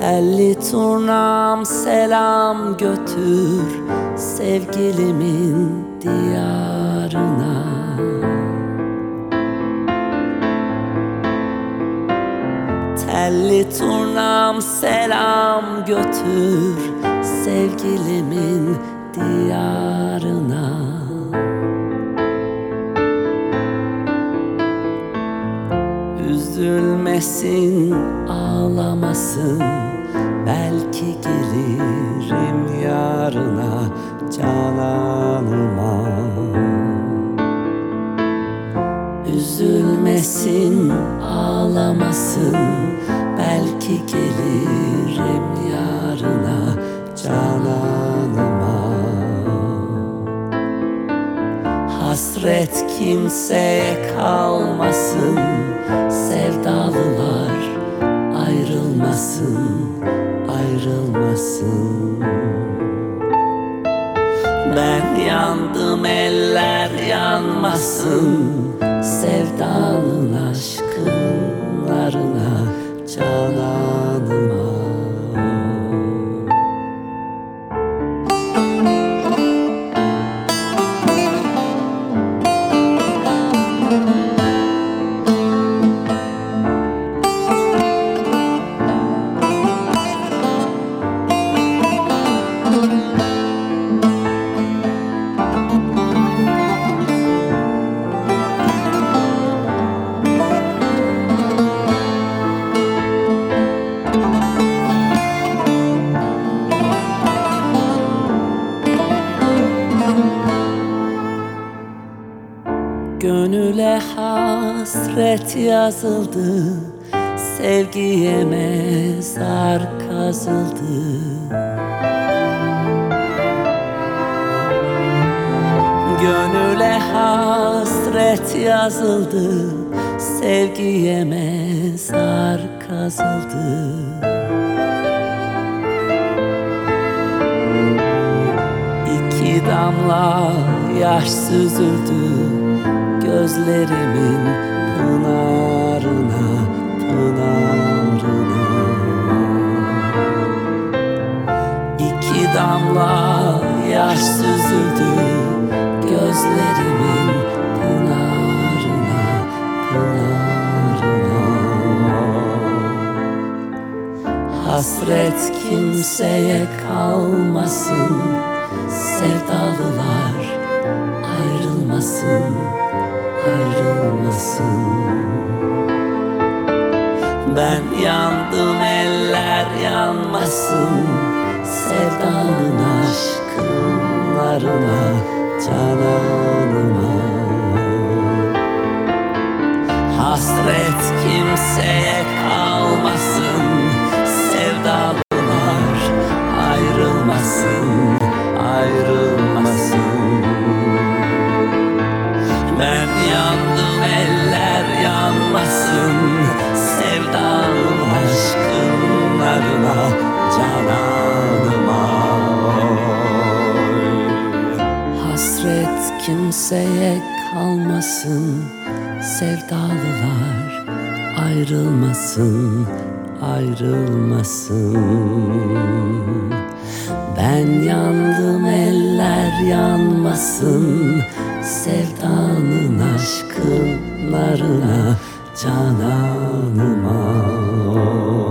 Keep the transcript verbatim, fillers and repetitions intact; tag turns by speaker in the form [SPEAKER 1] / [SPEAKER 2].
[SPEAKER 1] Telli turnam selam götür sevgilimin diyarına. Telli turnam selam götür sevgilimin diyarına. Üzülmesin, ağlamasın, belki gelirim yarına cananıma. Üzülmesin, ağlamasın, belki gelirim yarına cananıma. Hasret kimseye kalmasın, sevdalılar ayrılmasın, ayrılmasın. Ben yandım, eller yanmasın, sevdanın aşkınlarına cananıma. Gönüle hasret yazıldı, sevgiye mezar kazıldı. Gönüle hasret yazıldı, sevgiye mezar kazıldı. İki damla yaş süzüldü gözlerimin pınarına, pınarına. İki damla yaş süzüldü gözlerimin pınarına, pınarına. Hasret kimseye kalmasın, sevdalılar ayrılmasın, ayrılmasın. Ben yandım, eller yanmasın, sevdanın aşkınlarına cananıma. Hasret kimseye kalmasın, sevdalılar ayrılmasın, ayrılmasın. Ben yandım, eller yanmasın, sevdanın aşkınlarına cananıma. Hasret kimseye kalmasın, sevdalılar ayrılmasın, ayrılmasın. Ben yandım, eller yanmasın, sevdanın aşkınlarına cananıma.